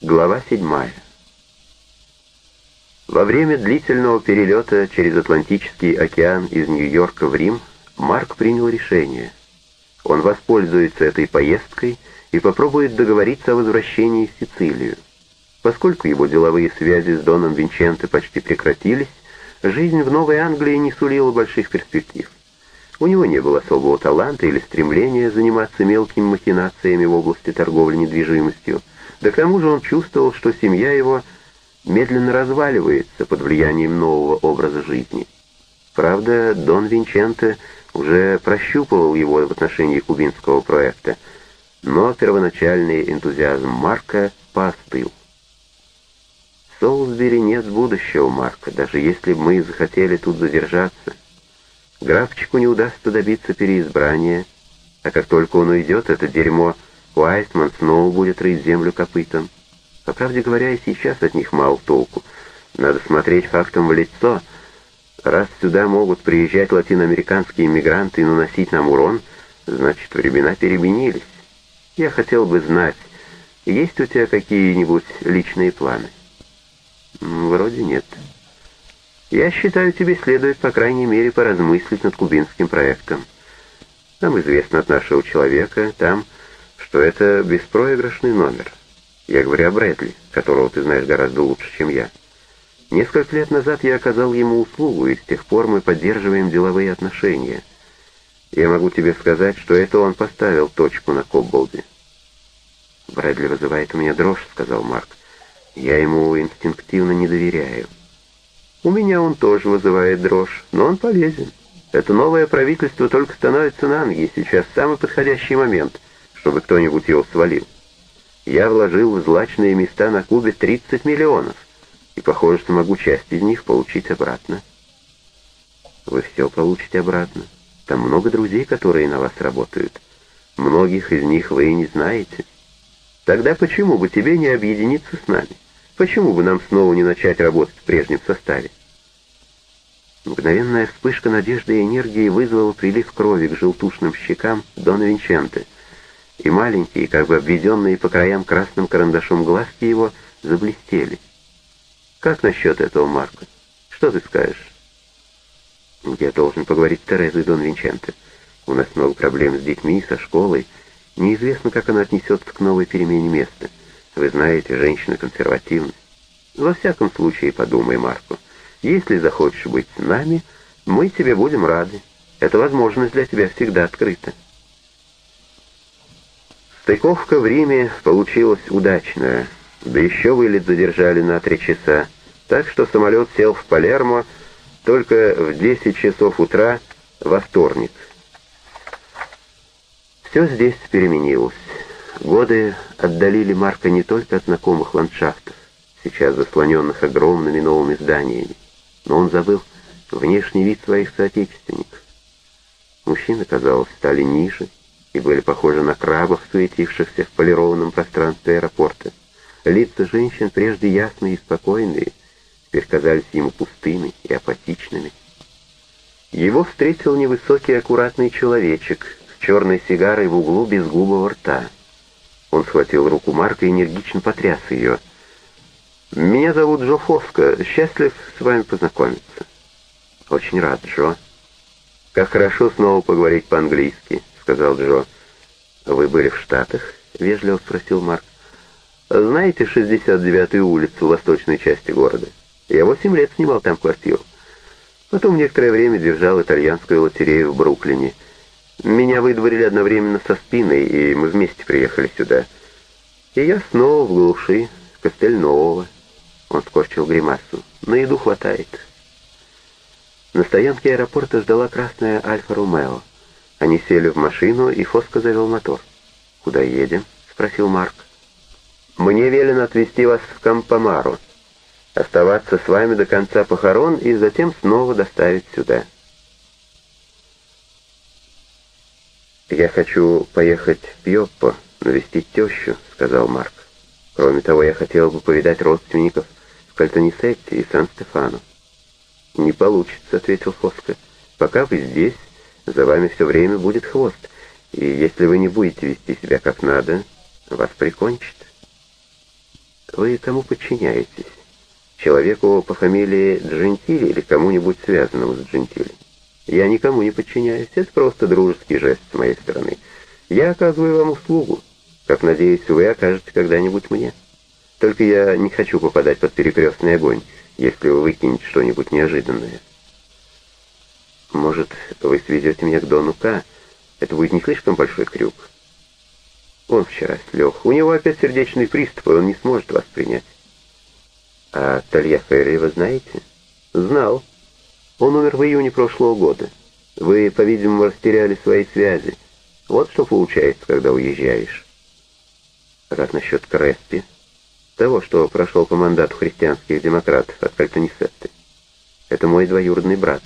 Глава 7. Во время длительного перелета через Атлантический океан из Нью-Йорка в Рим Марк принял решение. Он воспользуется этой поездкой и попробует договориться о возвращении в Сицилию. Поскольку его деловые связи с Доном Винченте почти прекратились, жизнь в Новой Англии не сулила больших перспектив. У него не было особого таланта или стремления заниматься мелкими махинациями в области торговли недвижимостью. Да к тому же он чувствовал, что семья его медленно разваливается под влиянием нового образа жизни. Правда, Дон Винченте уже прощупывал его в отношении кубинского проекта, но первоначальный энтузиазм Марка поостыл. В Солсбери нет будущего, Марка, даже если бы мы захотели тут задержаться. Графчику не удастся добиться переизбрания, а как только он уйдет, это дерьмо Уайтман снова будет рыть землю копытом. По правде говоря, и сейчас от них мало толку. Надо смотреть фактам в лицо. Раз сюда могут приезжать латиноамериканские иммигранты и наносить нам урон, значит, времена переменились. Я хотел бы знать, есть у тебя какие-нибудь личные планы? Вроде нет. Я считаю, тебе следует, по крайней мере, поразмыслить над кубинским проектом. Нам известно от нашего человека там, что это беспроигрышный номер. Я говорю о Брэдли, которого ты знаешь гораздо лучше, чем я. Несколько лет назад я оказал ему услугу, и с тех пор мы поддерживаем деловые отношения. Я могу тебе сказать, что это он поставил точку на Кобболде. «Брэдли вызывает у меня дрожь», — сказал Марк. «Я ему инстинктивно не доверяю». «У меня он тоже вызывает дрожь, но он полезен. Это новое правительство только становится на ноги, сейчас самый подходящий момент, чтобы кто-нибудь его свалил. Я вложил в злачные места на Кубе 30 миллионов, и похоже, что могу часть из них получить обратно». «Вы все получите обратно. Там много друзей, которые на вас работают. Многих из них вы и не знаете. Тогда почему бы тебе не объединиться с нами? Почему бы нам снова не начать работать в прежнем составе?» Мгновенная вспышка надежды и энергии вызвала прилив крови к желтушным щекам Дона Винченте, и маленькие, как бы обведенные по краям красным карандашом глазки его, заблестели. «Как насчет этого, Марко? Что ты скажешь?» «Я должен поговорить с Терезой, Дон Винченте. У нас много проблем с детьми, со школой. Неизвестно, как она отнесется к новой перемене места. Вы знаете, женщины консервативны. Во всяком случае, подумай, Марко. Если захочешь быть с нами, мы тебе будем рады. Эта возможность для тебя всегда открыта». Стыковка в Риме получилась удачная, да еще вылет задержали на 3 часа, так что самолет сел в Палермо только в 10 часов утра во вторник. Все здесь переменилось. Годы отдалили Марка не только от знакомых ландшафтов, сейчас заслоненных огромными новыми зданиями, но он забыл внешний вид своих соотечественников. Мужчины, казалось, стали ниже и были похожи на крабов, суетившихся в полированном пространстве аэропорта. Лица женщин, прежде ясные и спокойные, теперь казались ему пустыми и апатичными. Его встретил невысокий аккуратный человечек с черной сигарой в углу безгубого рта. Он схватил руку Марка и энергично потряс ее. «Меня зовут Джо Фоско. Счастлив с вами познакомиться». «Очень рад, Джо». «Как хорошо снова поговорить по-английски», — сказал Джо. «Вы были в Штатах?» — вежливо спросил Марк. «Знаете 69-ю улицу в восточной части города? Я 8 лет снимал там квартиру. Потом некоторое время держал итальянскую лотерею в Бруклине. Меня выдворили одновременно со Спиной, и мы вместе приехали сюда. И я снова в глуши Кастельнового». Он скорчил гримасу. «На еду хватает». На стоянке аэропорта ждала красная Альфа-Ромео. Они сели в машину, и Фоско завел мотор. «Куда едем?» — спросил Марк. «Мне велено отвезти вас в Кампомаро, оставаться с вами до конца похорон и затем снова доставить сюда». «Я хочу поехать в Пьоппо, навестить тещу», — сказал Марк. «Кроме того, я хотел бы повидать родственников в Кальтанисетте и Сан-Стефано». «Не получится», — ответил Фоско. «Пока вы здесь, за вами все время будет хвост, и если вы не будете вести себя как надо, вас прикончат». Вы кому подчиняетесь? Человеку по фамилии Джентили или кому-нибудь связанному с Джентили? Я никому не подчиняюсь, это просто дружеский жест с моей стороны. Я оказываю вам услугу, как, надеюсь, вы окажете когда-нибудь мне. Только я не хочу попадать под перекрестный огонь, если вы выкинете что-нибудь неожиданное. Может, вы свезете меня к Дону К? Это будет не слишком большой крюк? Он вчера слег. У него опять сердечный приступ, и он не сможет вас принять. А Тальяферри вы знаете? Знал. Он умер в июне прошлого года. Вы, по-видимому, растеряли свои связи. Вот что получается, когда уезжаешь. А как насчет Креспи? Того, что прошел по мандату христианских демократов от Кальтанисетты. Это мой двоюродный брат.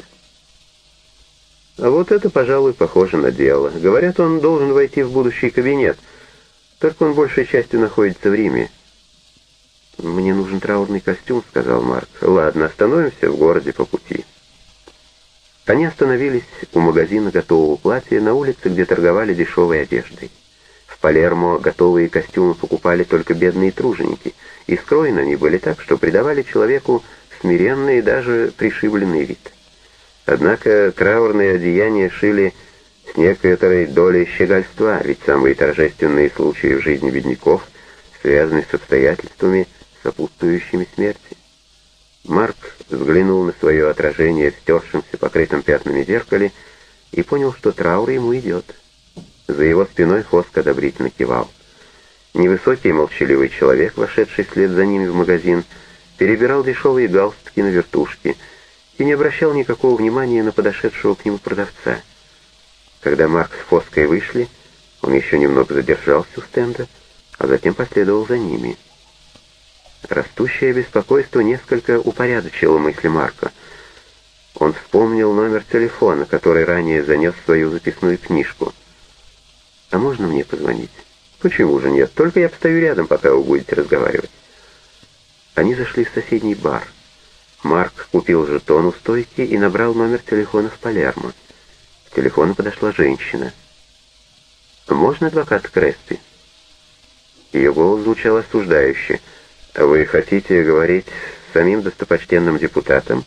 А вот это, пожалуй, похоже на дело. Говорят, он должен войти в будущий кабинет. Только он большей частью находится в Риме. «Мне нужен траурный костюм», — сказал Марк. «Ладно, остановимся в городе по пути». Они остановились у магазина готового платья на улице, где торговали дешевой одеждой. В Палермо готовые костюмы покупали только бедные труженики, и скроены они были так, что придавали человеку смиренный и даже пришибленный вид. Однако траурные одеяния шили с некоторой долей щегольства, ведь самые торжественные случаи в жизни бедняков связаны с обстоятельствами, сопутствующими смерти. Марк взглянул на свое отражение в стершемся, покрытом пятнами зеркале и понял, что траур ему идет. За его спиной Фоск одобрительно кивал. Невысокий молчаливый человек, вошедший вслед за ними в магазин, перебирал дешевые галстуки на вертушке и не обращал никакого внимания на подошедшего к нему продавца. Когда Марк с Фоской вышли, он еще немного задержался у стенда, а затем последовал за ними. Растущее беспокойство несколько упорядочило мысли Марка. Он вспомнил номер телефона, который ранее занес в свою записную книжку. «А можно мне позвонить?» «Почему же нет? Только я постою рядом, пока вы будете разговаривать». Они зашли в соседний бар. Марк купил жетон у стойки и набрал номер телефона в Палермо. К телефону подошла женщина. «Можно адвокат Креспи?» Ее голос звучал осуждающе. «Вы хотите говорить с самим достопочтенным депутатом?»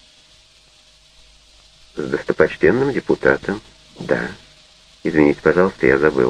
«С достопочтенным депутатом? Да. Извините, пожалуйста, я забыл».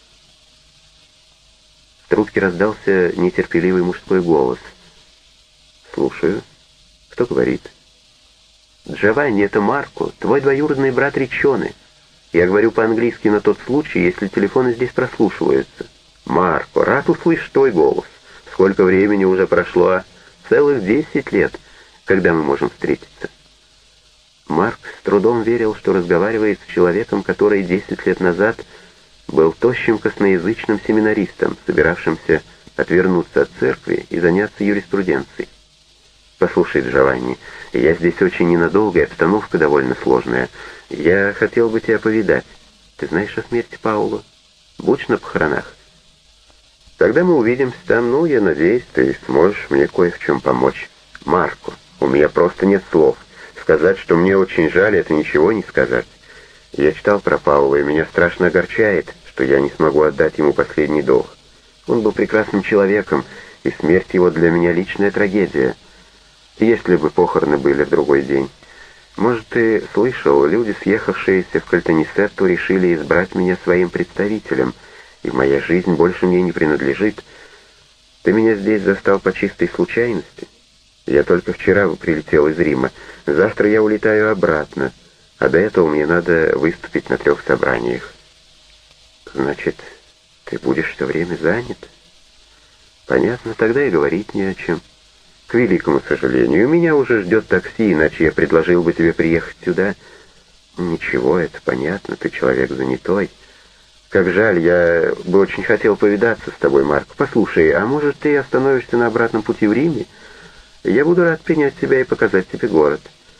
В трубке раздался нетерпеливый мужской голос. «Слушаю. Кто говорит?» «Джованни, это Марко, твой двоюродный брат Риччоне. Я говорю по-английски на тот случай, если телефоны здесь прослушиваются». «Марко, рад услышать твой голос. Сколько времени уже прошло? Целых 10 лет. Когда мы можем встретиться?» Марк с трудом верил, что разговаривает с человеком, который 10 лет назад был тощим косноязычным семинаристом, собиравшимся отвернуться от церкви и заняться юриспруденцией. «Послушай, Джованни, я здесь очень ненадолго, и обстановка довольно сложная. Я хотел бы тебя повидать. Ты знаешь о смерти Паула? Будь на похоронах. Тогда мы увидимся там, ну, я надеюсь, ты сможешь мне кое в чем помочь. Марко, у меня просто нет слов. Сказать, что мне очень жаль, это ничего не сказать. Я читал про Паула, и меня страшно огорчает, что я не смогу отдать ему последний долг. Он был прекрасным человеком, и смерть его для меня личная трагедия. Если бы похороны были в другой день. Может, ты слышал, люди, съехавшиеся в Кальтанисетту, решили избрать меня своим представителем, и моя жизнь больше мне не принадлежит. Ты меня здесь застал по чистой случайности. Я только вчера прилетел из Рима. Завтра я улетаю обратно, а до этого мне надо выступить на 3 собраниях. Значит, ты будешь все время занят? Понятно, тогда и говорить не о чем. К великому сожалению, меня уже ждет такси, иначе я предложил бы тебе приехать сюда. Ничего, это понятно, ты человек занятой. Как жаль, я бы очень хотел повидаться с тобой, Марк. Послушай, а может, ты остановишься на обратном пути в Риме? Я буду рад принять тебя и показать тебе город.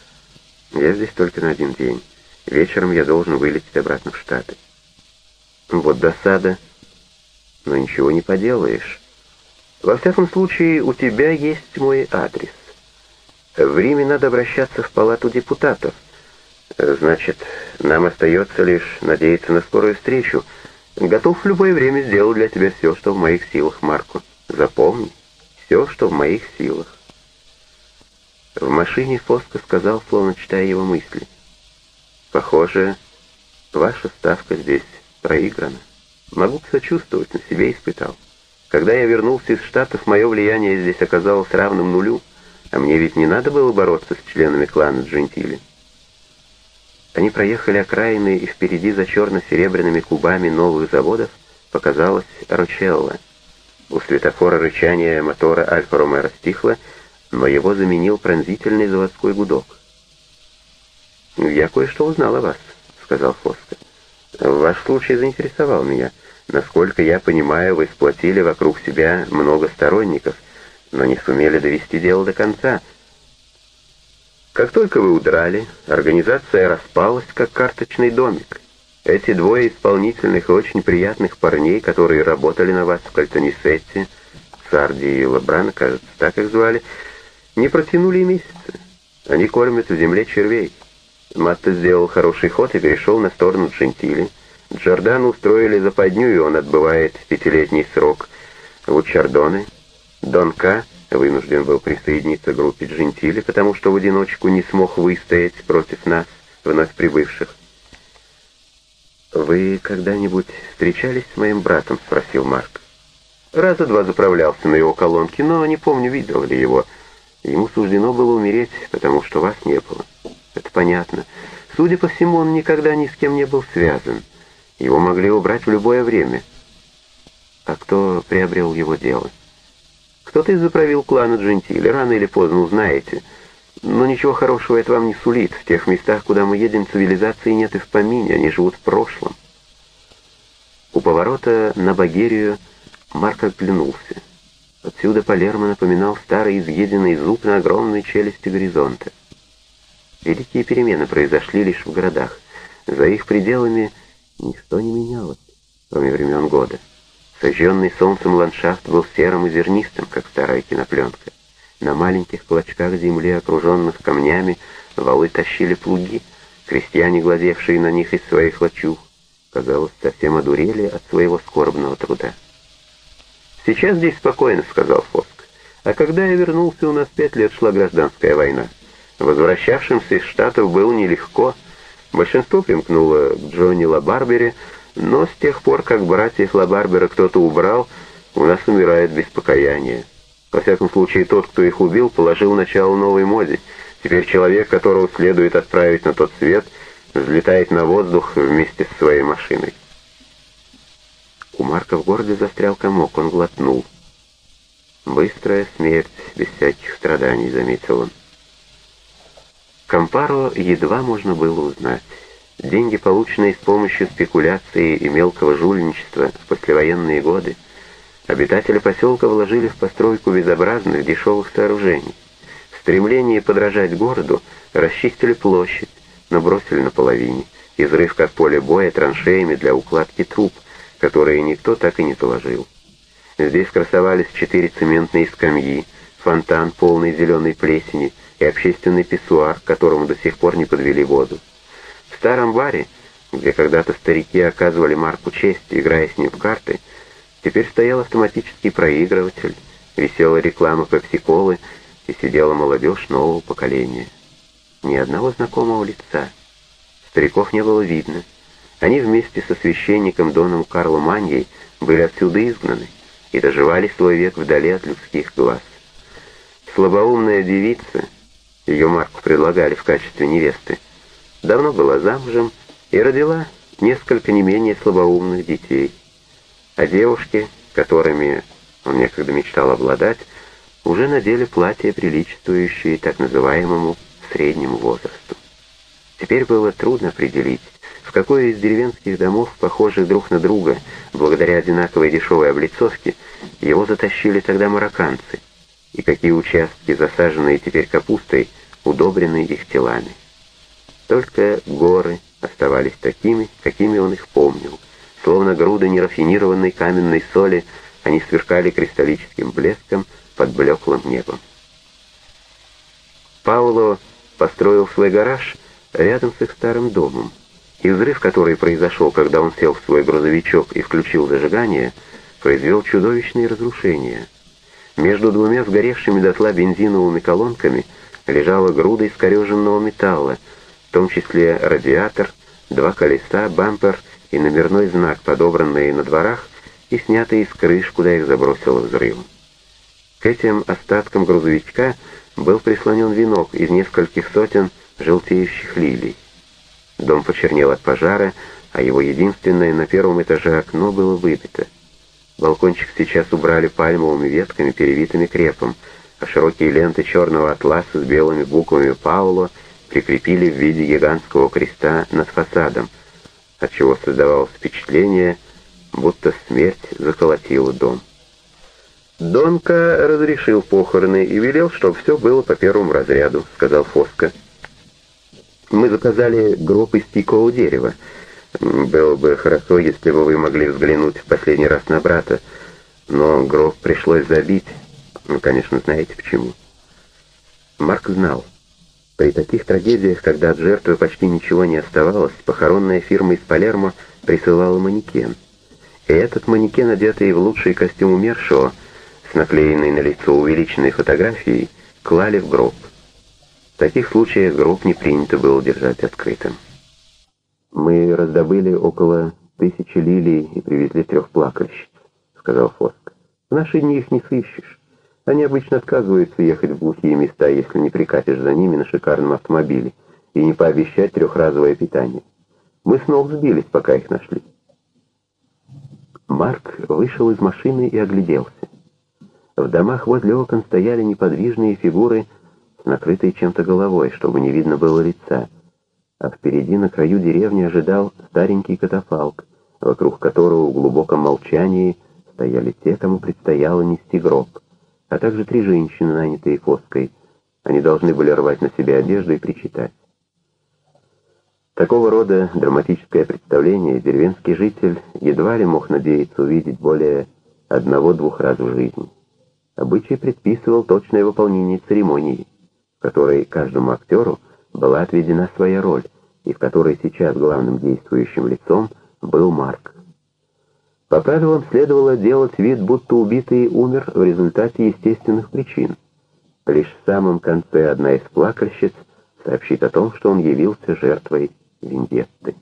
Я здесь только на 1 день. Вечером я должен вылететь обратно в Штаты. Вот досада. Но ничего не поделаешь. Во всяком случае, у тебя есть мой адрес. В Риме надо обращаться в палату депутатов. Значит, нам остается лишь надеяться на скорую встречу. Готов в любое время сделать для тебя все, что в моих силах, Марко. Запомни, все, что в моих силах». В машине Фоско сказал, словно читая его мысли: «Похоже, ваша ставка здесь проиграна. Могу сочувствовать, на себе испытал. Когда я вернулся из Штатов, мое влияние здесь оказалось равным нулю, а мне ведь не надо было бороться с членами клана Джентили». Они проехали окраины, и впереди за черно-серебряными кубами новых заводов показалась Рочелла. У светофора рычание мотора Альфа-Ромео стихло, но его заменил пронзительный заводской гудок. «Я кое-что узнал о вас», — сказал Фоско. «Ваш случай заинтересовал меня. Насколько я понимаю, вы сплотили вокруг себя много сторонников, но не сумели довести дело до конца. Как только вы удрали, организация распалась, как карточный домик. Эти двое исполнительных и очень приятных парней, которые работали на вас в Кальтанисетте, Сарди и Лабрана, кажется, так их звали, не протянули и месяца. Они кормят в земле червей. Матто сделал хороший ход и перешел на сторону Джентили. Джордану устроили западню, и он отбывает 5-летний срок в Учардоне. Донка вынужден был присоединиться к группе Джентили, потому что в одиночку не смог выстоять против нас, вновь прибывших. «Вы когда-нибудь встречались с моим братом?» — спросил Марк. «Раза два заправлялся на его колонке, но не помню, видел ли его. Ему суждено было умереть, потому что вас не было. Это понятно. Судя по всему, он никогда ни с кем не был связан. Его могли убрать в любое время. А кто приобрел его дело? Кто-то из заправил клана Джентили. Рано или поздно узнаете. Но ничего хорошего это вам не сулит. В тех местах, куда мы едем, цивилизации нет и в помине. Они живут в прошлом». У поворота на Багерию Марк оглянулся. Отсюда Палермо напоминал старый изъеденный зуб на огромной челюсти горизонта. Великие перемены произошли лишь в городах. За их пределами ничто не менялось, кроме времен года. Сожженный солнцем ландшафт был серым и зернистым, как старая кинопленка. На маленьких клочках земли, окруженных камнями, валы тащили плуги. Крестьяне, глазевшие на них из своих лачуг, казалось, совсем одурели от своего скорбного труда. «Сейчас здесь спокойно», — сказал Фоск. «А когда я вернулся, у нас 5 лет шла гражданская война. Возвращавшимся из Штатов было нелегко. Большинство примкнуло к Джонни Лабарбере, но с тех пор, как братьев Лабарбера кто-то убрал, у нас умирает без покаяния. Во всяком случае, тот, кто их убил, положил начало новой моде. Теперь человек, которого следует отправить на тот свет, взлетает на воздух вместе с своей машиной». У Марка в горле застрял комок, он глотнул. «Быстрая смерть, без всяких страданий», — заметил он. Кампаро едва можно было узнать. Деньги, полученные с помощью спекуляции и мелкого жульничества в послевоенные годы, обитатели поселка вложили в постройку безобразных дешевых сооружений. В стремлении подражать городу расчистили площадь, но бросили наполовине, изрыв как поле боя траншеями для укладки труб, которые никто так и не заложил. Здесь красовались 4 цементные скамьи, фонтан, полный зеленой плесени, и общественный писсуар, к которому до сих пор не подвели воду. В старом баре, где когда-то старики оказывали Марку честь, играя с ним в карты, теперь стоял автоматический проигрыватель, висела реклама пепси-колы, и сидела молодежь нового поколения. Ни одного знакомого лица. Стариков не было видно. Они вместе со священником Доном Карло Маньей были отсюда изгнаны и доживали свой век вдали от людских глаз. Слабоумная девица, ее Марку предлагали в качестве невесты, давно была замужем и родила несколько не менее слабоумных детей. А девушки, которыми он некогда мечтал обладать, уже надели платья, приличествующие так называемому среднему возрасту. Теперь было трудно определить, в какой из деревенских домов, похожих друг на друга, благодаря одинаковой дешевой облицовке, его затащили тогда марокканцы, и какие участки, засаженные теперь капустой, удобрены их телами. Только горы оставались такими, какими он их помнил. Словно груды нерафинированной каменной соли, они сверкали кристаллическим блеском под блеклым небом. Пауло построил свой гараж рядом с их старым домом, и взрыв, который произошел, когда он сел в свой грузовичок и включил зажигание, произвел чудовищные разрушения. Между двумя сгоревшими дотла бензиновыми колонками лежала груда искореженного металла, в том числе радиатор, два колеса, бампер и номерной знак, подобранные на дворах и снятые из крыш, куда их забросило взрывом. К этим остаткам грузовичка был прислонен венок из нескольких сотен желтеющих лилий. Дом почернел от пожара, а его единственное на первом этаже окно было выбито. Балкончик сейчас убрали пальмовыми ветками, перевитыми крепом, а широкие ленты черного атласа с белыми буквами «Пауло» прикрепили в виде гигантского креста над фасадом, отчего создавалось впечатление, будто смерть заколотила дом. «Донка разрешил похороны и велел, чтобы все было по первому разряду», — сказал Фоско. «Мы заказали гроб из тикового дерева. Было бы хорошо, если бы вы могли взглянуть в последний раз на брата, но гроб пришлось забить. Вы, конечно, знаете почему». Марк знал. При таких трагедиях, когда от жертвы почти ничего не оставалось, похоронная фирма из Палермо присылала манекен. И этот манекен, одетый в лучший костюм умершего, с наклеенной на лицо увеличенной фотографией, клали в гроб. В таких случаях гроб не принято было держать открытым. «Мы раздобыли около 1000 лилий и привезли 3 плакальщиц», — сказал Фоск. «В наши дни их не сыщешь. Они обычно отказываются ехать в глухие места, если не прикатишь за ними на шикарном автомобиле и не пообещать 3-разовое питание. Мы с ног сбились, пока их нашли». Марк вышел из машины и огляделся. В домах возле окон стояли неподвижные фигуры с накрытой чем-то головой, чтобы не видно было лица, а впереди на краю деревни ожидал старенький катафалк, вокруг которого в глубоком молчании стояли те, кому предстояло нести гроб, а также 3 женщины, нанятые Фоской. Они должны были рвать на себе одежду и причитать. Такого рода драматическое представление деревенский житель едва ли мог надеяться увидеть более 1-2 раз в жизни. Обычай предписывал точное выполнение церемонии, в которой каждому актеру была отведена своя роль, и в которой сейчас главным действующим лицом был Марк. По правилам следовало делать вид, будто убитый умер в результате естественных причин. Лишь в самом конце одна из плакальщиц сообщит о том, что он явился жертвой вендетты.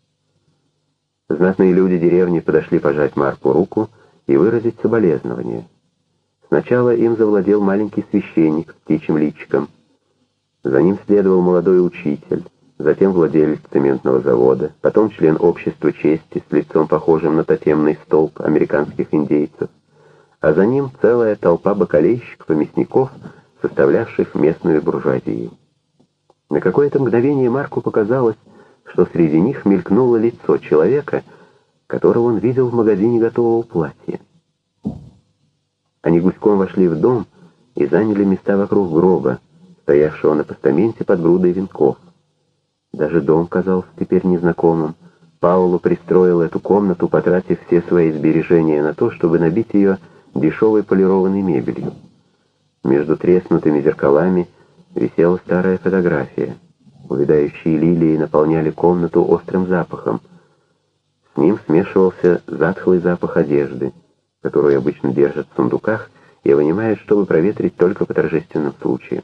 Знатные люди деревни подошли пожать Марку руку и выразить соболезнования. Сначала им завладел маленький священник с птичьим личиком. За ним следовал молодой учитель, затем владелец цементного завода, потом член общества чести с лицом, похожим на тотемный столб американских индейцев, а за ним целая толпа бакалейщиков и мясников, составлявших местную буржуазию. На какое-то мгновение Марку показалось, что среди них мелькнуло лицо человека, которого он видел в магазине готового платья. Они гуськом вошли в дом и заняли места вокруг гроба, стоявшего на постаменте под грудой венков. Даже дом казался теперь незнакомым. Пауло пристроил эту комнату, потратив все свои сбережения на то, чтобы набить ее дешевой полированной мебелью. Между треснутыми зеркалами висела старая фотография. Увядающие лилии наполняли комнату острым запахом. С ним смешивался затхлый запах одежды, которую обычно держат в сундуках и вынимают, чтобы проветрить только по торжественным случаям.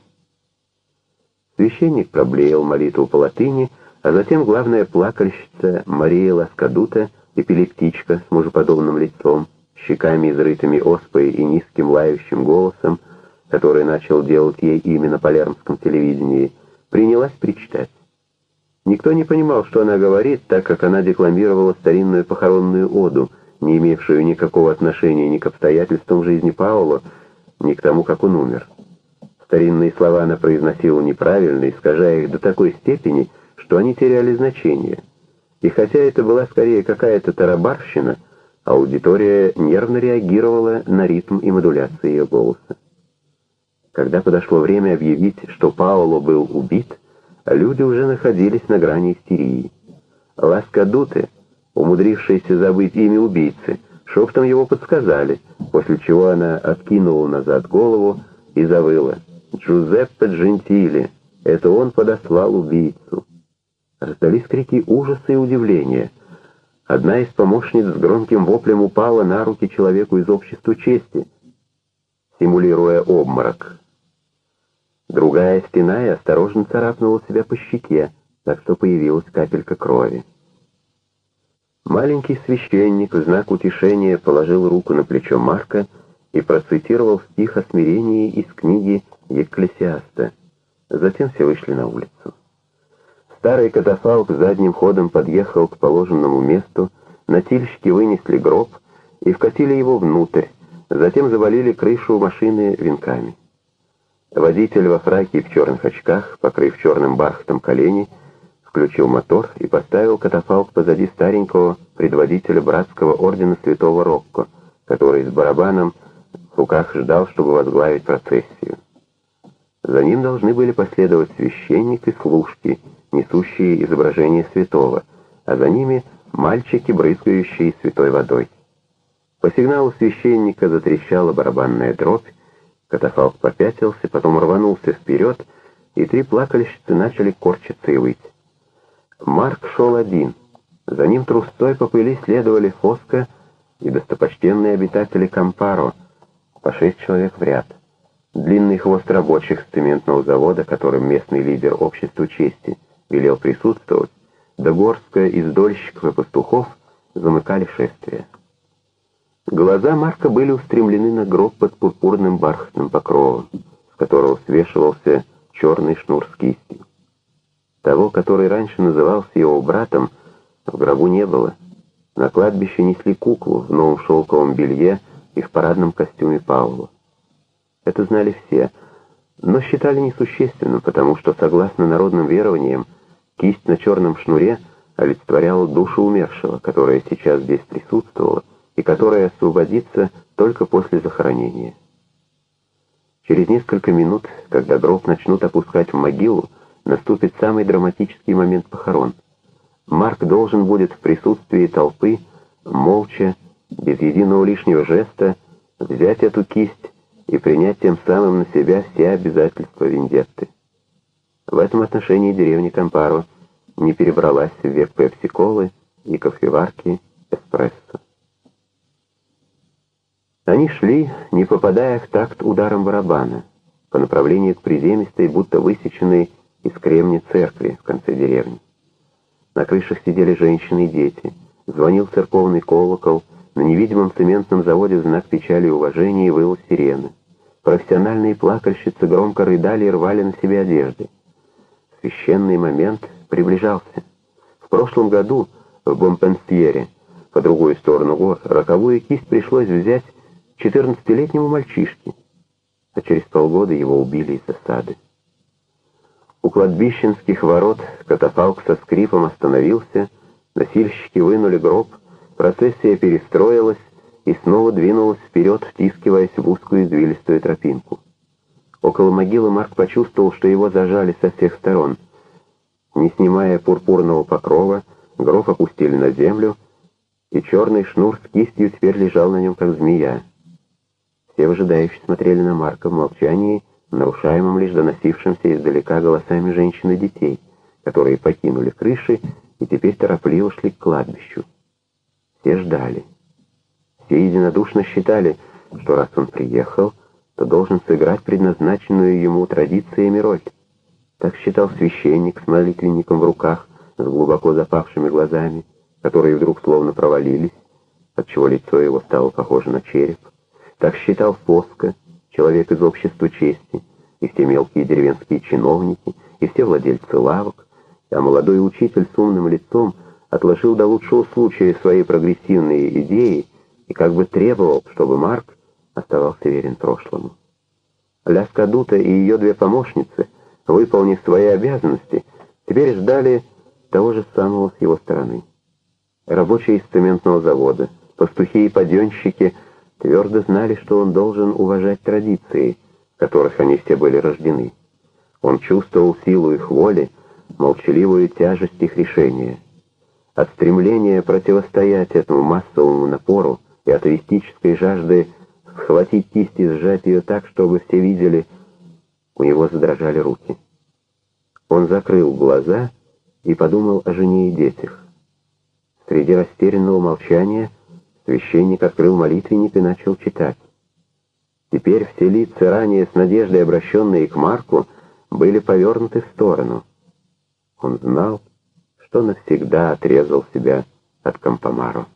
Священник проблеял молитву по латыни, а затем главная плакальщица Мария Ласкадута, эпилептичка с мужеподобным лицом, щеками изрытыми оспой и низким лающим голосом, который начал делать ей имя на палермском телевидении, принялась причитать. Никто не понимал, что она говорит, так как она декламировала старинную похоронную оду, не имевшую никакого отношения ни к обстоятельствам жизни Пауло, ни к тому, как он умер. Старинные слова она произносила неправильно, искажая их до такой степени, что они теряли значение. И хотя это была скорее какая-то тарабарщина, аудитория нервно реагировала на ритм и модуляцию ее голоса. Когда подошло время объявить, что Пауло был убит, люди уже находились на грани истерии. Ласкадуте, умудрившаяся забыть имя убийцы, шептом его подсказали, после чего она откинула назад голову и завыла: «Джузеппе Джентили! Это он подослал убийцу!» Раздались крики ужаса и удивления. Одна из помощниц с громким воплем упала на руки человеку из общества чести. симулируя обморок. Другая стена и осторожно царапнула себя по щеке, так что появилась капелька крови. Маленький священник в знак утешения положил руку на плечо Марка и процитировал стих о смирении из книги Екклесиаста. Затем все вышли на улицу. Старый катафалк задним ходом подъехал к положенному месту, носильщики вынесли гроб и вкатили его внутрь, затем завалили крышу машины венками. Водитель во фраке и в черных очках, покрыв черным бархатом колени, включил мотор и поставил катафалк позади старенького предводителя братского ордена святого Рокко, который с барабаном в руках ждал, чтобы возглавить процессию. За ним должны были последовать священник и служки, несущие изображение святого, а за ними мальчики, брызгающие святой водой. По сигналу священника затрещала барабанная дробь, катафалк попятился, потом рванулся вперед, и три плакальщицы начали корчиться и выть. Марк шел один. За ним трусцой по пыли следовали Фоско и достопочтенные обитатели Кампаро, по 6 человек в ряд. Длинный хвост рабочих с цементного завода, которым местный лидер общества чести велел присутствовать, да горстка из дольщиков и пастухов замыкали шествие. Глаза Марка были устремлены на гроб под пурпурным бархатным покровом, с которого свешивался черный шнур с кистью. Того, который раньше назывался его братом, в гробу не было. На кладбище несли куклу в новом шелковом белье и в парадном костюме Паула. Это знали все, но считали несущественным, потому что, согласно народным верованиям, кисть на черном шнуре олицетворяла душу умершего, которая сейчас здесь присутствовала и которая освободится только после захоронения. Через несколько минут, когда гроб начнут опускать в могилу, наступит самый драматический момент похорон. Марк должен будет в присутствии толпы, молча, без единого лишнего жеста, взять эту кисть и принять тем самым на себя все обязательства вендетты. В этом отношении деревня Кампаро не перебралась в век пепси-колы и кофеварки эспрессо. Они шли, не попадая в такт ударом барабана, по направлению к приземистой, будто высеченной из кремня церкви в конце деревни. На крышах сидели женщины и дети, звонил церковный колокол, на невидимом цементном заводе в знак печали и уважения выла сирены. Профессиональные плакальщицы громко рыдали и рвали на себе одежды. Священный момент приближался. В прошлом году в Бомпенсьере, по другую сторону гор, роковую кисть пришлось взять 14-летнему мальчишке, а через полгода его убили из засады. У кладбищенских ворот катафалк со скрипом остановился, носильщики вынули гроб, процессия перестроилась и снова двинулась вперед, втискиваясь в узкую извилистую тропинку. Около могилы Марк почувствовал, что его зажали со всех сторон. Не снимая пурпурного покрова, гроб опустили на землю, и черный шнур с кистью теперь лежал на нем, как змея. Все выжидающие смотрели на Марка в молчании, нарушаемым лишь доносившимся издалека голосами женщин и детей, которые покинули крыши и теперь торопливо шли к кладбищу. Все ждали. Все единодушно считали, что раз он приехал, то должен сыграть предназначенную ему традициями роль. Так считал священник с молитвенником в руках, с глубоко запавшими глазами, которые вдруг словно провалились, отчего лицо его стало похоже на череп. Так считал Фоско, человек из общества чести, и все мелкие деревенские чиновники, и все владельцы лавок, а молодой учитель с умным лицом отложил до лучшего случая свои прогрессивные идеи и как бы требовал, чтобы Марк оставался верен прошлому. Ля Скадута и ее две помощницы, выполнив свои обязанности, теперь ждали того же самого с его стороны. Рабочие из цементного завода, пастухи и паденщики твердо знали, что он должен уважать традиции, в которых они все были рождены. Он чувствовал силу их воли, молчаливую тяжесть их решения. От стремления противостоять этому массовому напору и атеистической жажды схватить кисть и сжать ее так, чтобы все видели, у него задрожали руки. Он закрыл глаза и подумал о жене и детях. Среди растерянного молчания священник открыл молитвенник и начал читать. Теперь все лица, ранее с надеждой обращенные к Марку, были повернуты в сторону. Он знал, что навсегда отрезал себя от Кампомаро.